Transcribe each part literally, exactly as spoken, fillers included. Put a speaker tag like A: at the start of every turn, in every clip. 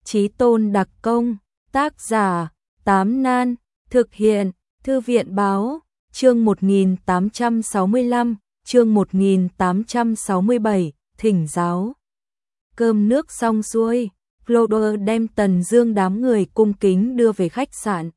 A: Chí Tôn đặc công, tác giả, Tám Nan, thực hiện, Thư viện báo, chương một nghìn tám trăm sáu mươi lăm, chương một nghìn tám trăm sáu mươi bảy, thỉnh giáo. Cơm nước xong xuôi, Cloder đem Tần Dương đám người cung kính đưa về khách sạn.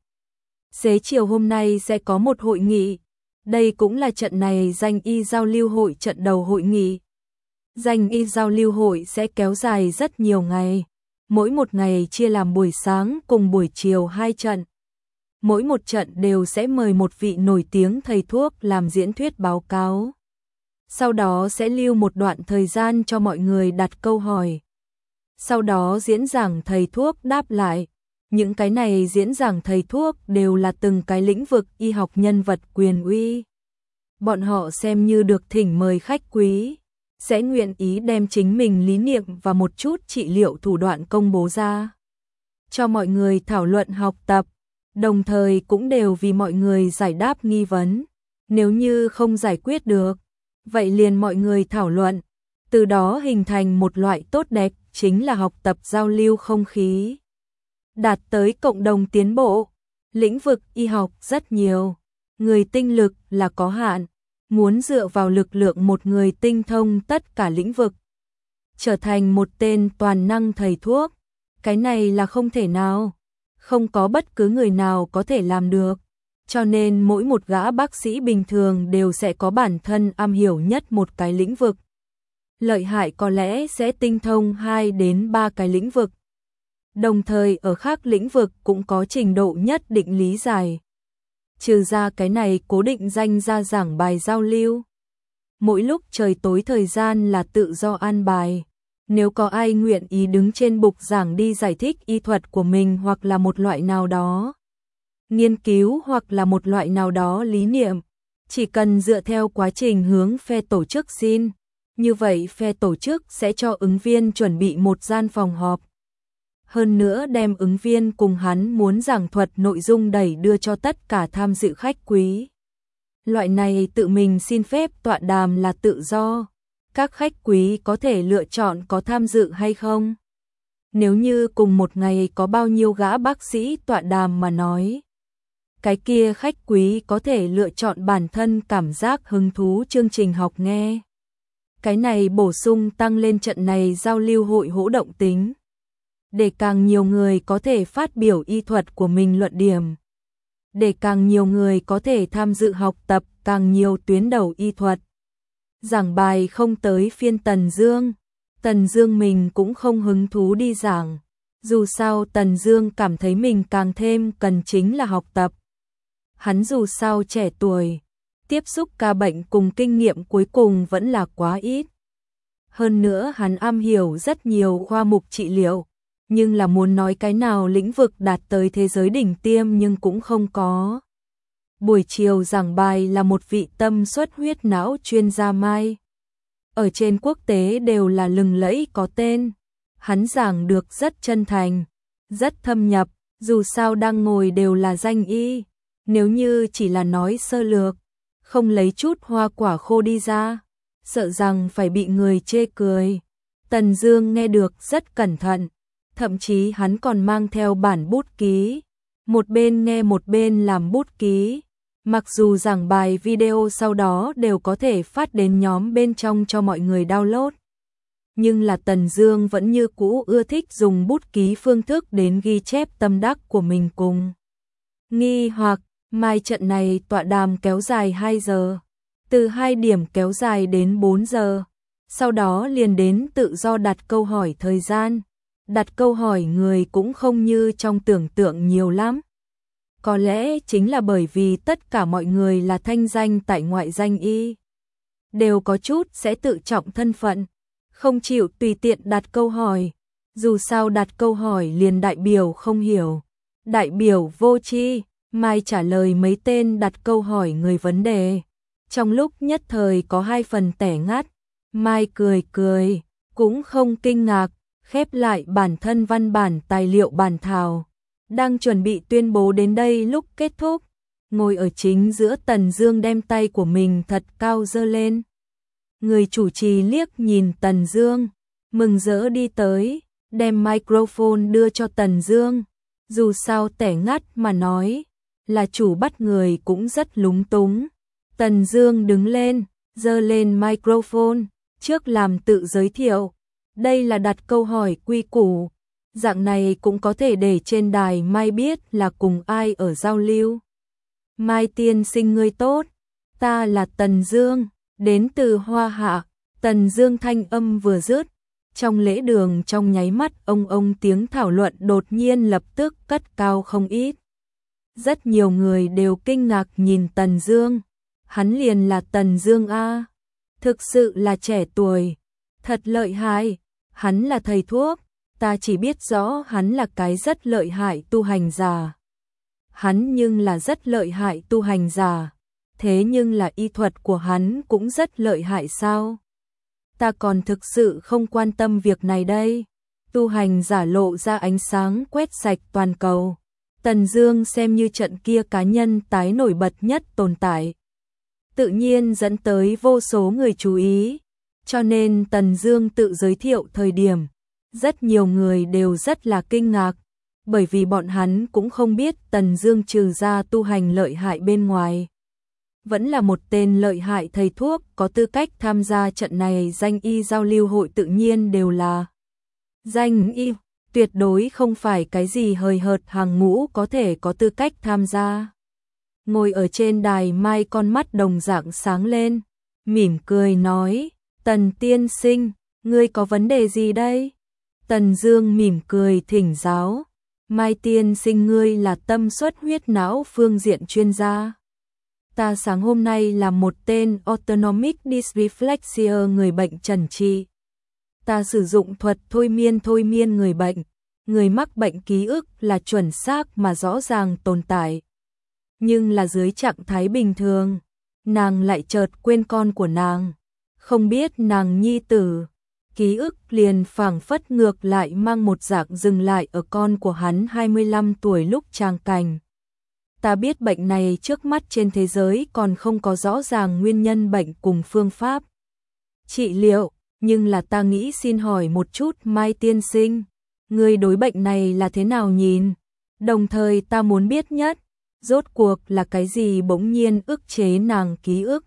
A: Xế chiều hôm nay sẽ có một hội nghị, đây cũng là trận này danh y giao lưu hội trận đầu hội nghị. Danh y giao lưu hội sẽ kéo dài rất nhiều ngày, mỗi một ngày chia làm buổi sáng cùng buổi chiều hai trận. Mỗi một trận đều sẽ mời một vị nổi tiếng thầy thuốc làm diễn thuyết báo cáo. Sau đó sẽ lưu một đoạn thời gian cho mọi người đặt câu hỏi. Sau đó diễn giảng thầy thuốc đáp lại. Những cái này diễn giảng thầy thuốc đều là từng cái lĩnh vực y học nhân vật quyền uy. Bọn họ xem như được thỉnh mời khách quý, sẽ nguyện ý đem chính mình lý niệm và một chút trị liệu thủ đoạn công bố ra, cho mọi người thảo luận học tập, đồng thời cũng đều vì mọi người giải đáp nghi vấn. Nếu như không giải quyết được, vậy liền mọi người thảo luận, từ đó hình thành một loại tốt đẹp, chính là học tập giao lưu không khí. Đạt tới cộng đồng tiến bộ, lĩnh vực y học rất nhiều, người tinh lực là có hạn, muốn dựa vào lực lượng một người tinh thông tất cả lĩnh vực, trở thành một tên toàn năng thầy thuốc, cái này là không thể nào, không có bất cứ người nào có thể làm được, cho nên mỗi một gã bác sĩ bình thường đều sẽ có bản thân am hiểu nhất một cái lĩnh vực. Lợi hại có lẽ sẽ tinh thông hai đến ba cái lĩnh vực. Đồng thời ở khác lĩnh vực cũng có trình độ nhất định lý giải. Trừ ra cái này cố định danh ra giảng bài giao lưu. Mỗi lúc trời tối thời gian là tự do an bài. Nếu có ai nguyện ý đứng trên bục giảng đi giải thích y thuật của mình hoặc là một loại nào đó nghiên cứu hoặc là một loại nào đó lý niệm, chỉ cần dựa theo quá trình hướng phe tổ chức xin, như vậy phe tổ chức sẽ cho ứng viên chuẩn bị một gian phòng họp. Hơn nữa đem ứng viên cùng hắn muốn giảng thuật nội dung đẩy đưa cho tất cả tham dự khách quý. Loại này tự mình xin phép tọa đàm là tự do, các khách quý có thể lựa chọn có tham dự hay không. Nếu như cùng một ngày có bao nhiêu gã bác sĩ tọa đàm mà nói, cái kia khách quý có thể lựa chọn bản thân cảm giác hứng thú chương trình học nghe. Cái này bổ sung tăng lên trận này giao lưu hội hỗ động tính, để càng nhiều người có thể phát biểu y thuật của mình luận điểm, để càng nhiều người có thể tham dự học tập càng nhiều tuyến đầu y thuật. Giảng bài không tới phiên Tần Dương, Tần Dương mình cũng không hứng thú đi giảng, dù sao Tần Dương cảm thấy mình càng thêm cần chính là học tập. Hắn dù sao trẻ tuổi, tiếp xúc ca bệnh cùng kinh nghiệm cuối cùng vẫn là quá ít. Hơn nữa hắn am hiểu rất nhiều khoa mục trị liệu, nhưng là muốn nói cái nào lĩnh vực đạt tới thế giới đỉnh tiêm nhưng cũng không có. Buổi chiều giảng bài là một vị tâm xuất huyết não chuyên gia Mai. Ở trên quốc tế đều là lừng lẫy có tên. Hắn giảng được rất chân thành, rất thâm nhập, dù sao đang ngồi đều là danh y. Nếu như chỉ là nói sơ lược, không lấy chút hoa quả khô đi ra, sợ rằng phải bị người chê cười. Tần Dương nghe được rất cẩn thận, thậm chí hắn còn mang theo bản bút ký, một bên nghe một bên làm bút ký. Mặc dù giảng bài video sau đó đều có thể phát đến nhóm bên trong cho mọi người download, nhưng là Tần Dương vẫn như cũ ưa thích dùng bút ký phương thức đến ghi chép tâm đắc của mình cùng nghi hoặc. Mai trận này tọa đàm kéo dài hai giờ, từ hai điểm kéo dài đến bốn giờ, sau đó liền đến tự do đặt câu hỏi thời gian. Đặt câu hỏi người cũng không như trong tưởng tượng nhiều lắm. Có lẽ chính là bởi vì tất cả mọi người là thanh danh tại ngoại danh y, đều có chút sẽ tự trọng thân phận, không chịu tùy tiện đặt câu hỏi. Dù sao đặt câu hỏi liền đại biểu không hiểu, đại biểu vô tri. Mai trả lời mấy tên đặt câu hỏi người vấn đề, trong lúc nhất thời có hai phần tẻ ngắt. Mai cười cười, cũng không kinh ngạc, khép lại bản thân văn bản tài liệu bản thảo, đang chuẩn bị tuyên bố đến đây lúc kết thúc. Ngồi ở chính giữa Tần Dương đem tay của mình thật cao giơ lên. Người chủ trì liếc nhìn Tần Dương, mừng rỡ đi tới, đem microphone đưa cho Tần Dương. Dù sao tẻ ngắt mà nói, là chủ bắt người cũng rất lúng túng. Tần Dương đứng lên, giơ lên microphone, trước làm tự giới thiệu. Đây là đặt câu hỏi quy củ, dạng này cũng có thể để trên đài Mai biết là cùng ai ở giao lưu. Mai tiên sinh ngươi tốt, ta là Tần Dương, đến từ Hoa Hạ. Tần Dương thanh âm vừa dứt, trong lễ đường trong nháy mắt ông ông tiếng thảo luận đột nhiên lập tức cất cao không ít. Rất nhiều người đều kinh ngạc nhìn Tần Dương, hắn liền là Tần Dương a, thực sự là trẻ tuổi, thật lợi hại, hắn là thầy thuốc, ta chỉ biết rõ hắn là cái rất lợi hại tu hành giả. Hắn nhưng là rất lợi hại tu hành giả, thế nhưng là y thuật của hắn cũng rất lợi hại sao? Ta còn thực sự không quan tâm việc này đây. Tu hành giả lộ ra ánh sáng quét sạch toàn cầu. Tần Dương xem như trận kia cá nhân tái nổi bật nhất tồn tại, tự nhiên dẫn tới vô số người chú ý. Cho nên Tần Dương tự giới thiệu thời điểm, rất nhiều người đều rất là kinh ngạc, bởi vì bọn hắn cũng không biết Tần Dương trừ ra tu hành lợi hại bên ngoài, vẫn là một tên lợi hại thầy thuốc, có tư cách tham gia trận này danh y giao lưu hội, tự nhiên đều là danh y, tuyệt đối không phải cái gì hời hợt hàng ngũ có thể có tư cách tham gia. Ngồi ở trên đài Mai con mắt đồng dạng sáng lên, mỉm cười nói, Tần tiên sinh, ngươi có vấn đề gì đây? Tần Dương mỉm cười thỉnh giáo, Mai tiên sinh ngươi là tâm xuất huyết não phương diện chuyên gia. Ta sáng hôm nay là một tên autonomic dysreflexia người bệnh trần trị. Ta sử dụng thuật thôi miên thôi miên người bệnh, người mắc bệnh ký ức là chuẩn xác mà rõ ràng tồn tại. Nhưng là dưới trạng thái bình thường, nàng lại chợt quên con của nàng, không biết nàng nhi tử, ký ức liền phảng phất ngược lại mang một dạng dừng lại ở con của hắn hai mươi lăm tuổi lúc tràng cảnh. Ta biết bệnh này trước mắt trên thế giới còn không có rõ ràng nguyên nhân bệnh cùng phương pháp trị liệu, nhưng là ta nghĩ xin hỏi một chút Mai tiên sinh, người đối bệnh này là thế nào nhìn? Đồng thời ta muốn biết nhất, rốt cuộc là cái gì bỗng nhiên ức chế nàng ký ức,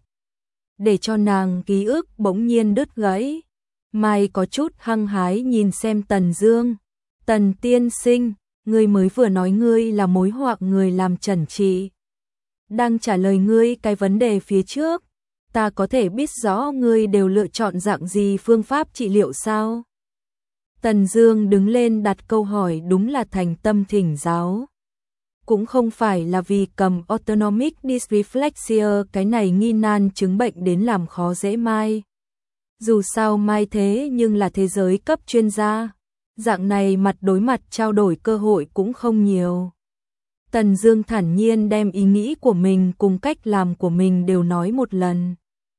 A: để cho nàng ký ức bỗng nhiên đứt gãy. Mai có chút hăng hái nhìn xem Tần Dương. Tần tiên sinh, ngươi mới vừa nói ngươi là mối họa người làm trần trị. Đang trả lời ngươi cái vấn đề phía trước, ta có thể biết rõ ngươi đều lựa chọn dạng gì phương pháp trị liệu sao? Tần Dương đứng lên đặt câu hỏi đúng là thành tâm thỉnh giáo. Cũng không phải là vì cầm autonomic dysreflexia cái này nghi nan chứng bệnh đến làm khó dễ Mai. Dù sao Mai thế nhưng là thế giới cấp chuyên gia, dạng này mặt đối mặt trao đổi cơ hội cũng không nhiều. Tần Dương thản nhiên đem ý nghĩ của mình cùng cách làm của mình đều nói một lần.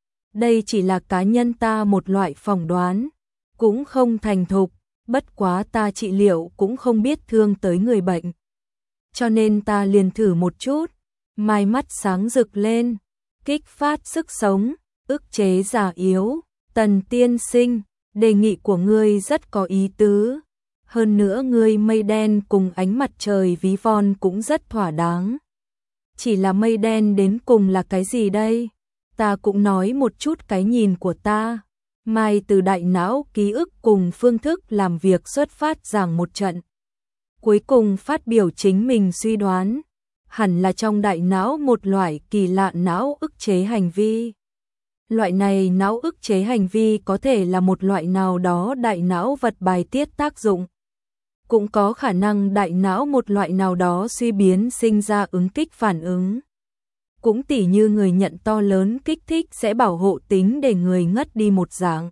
A: Đây chỉ là cá nhân ta một loại phỏng đoán, cũng không thành thục, bất quá ta trị liệu cũng không biết thương tới người bệnh. Cho nên ta liền thử một chút. Mai mắt sáng rực lên, kích phát sức sống, ức chế già yếu. Tần tiên sinh, đề nghị của ngươi rất có ý tứ. Hơn nữa ngươi mây đen cùng ánh mặt trời ví von cũng rất thỏa đáng. Chỉ là mây đen đến cùng là cái gì đây? Ta cũng nói một chút cái nhìn của ta. Mai từ đại não ký ức cùng phương thức làm việc xuất phát giảng một trận. Cuối cùng phát biểu chính mình suy đoán. Hẳn là trong đại não một loại kỳ lạ não ức chế hành vi. Loại này não ức chế hành vi có thể là một loại nào đó đại não vật bài tiết tác dụng. Cũng có khả năng đại não một loại nào đó suy biến sinh ra ứng kích phản ứng. Cũng tỉ như người nhận to lớn kích thích sẽ bảo hộ tính để người ngất đi một dạng.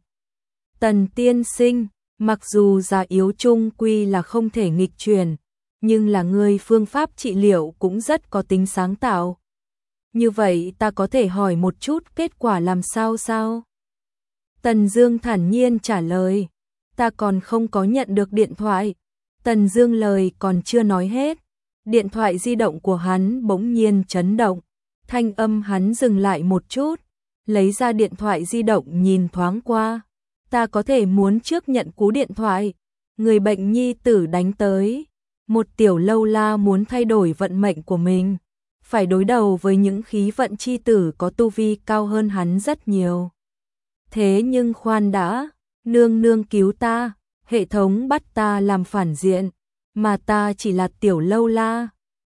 A: Tần tiên sinh, mặc dù già yếu chung quy là không thể nghịch chuyển, nhưng là người phương pháp trị liệu cũng rất có tính sáng tạo. Như vậy ta có thể hỏi một chút kết quả làm sao sao? Tần Dương thản nhiên trả lời, ta còn không có nhận được điện thoại. Tần Dương lời còn chưa nói hết, điện thoại di động của hắn bỗng nhiên chấn động, thanh âm hắn dừng lại một chút, lấy ra điện thoại di động nhìn thoáng qua. Ta có thể muốn trước nhận cú điện thoại, người bệnh nhi tử đánh tới. Một tiểu lâu la muốn thay đổi vận mệnh của mình, phải đối đầu với những khí vận chi tử có tu vi cao hơn hắn rất nhiều. Thế nhưng khoan đã, nương nương cứu ta, hệ thống bắt ta làm phản diện, mà ta chỉ là tiểu lâu la,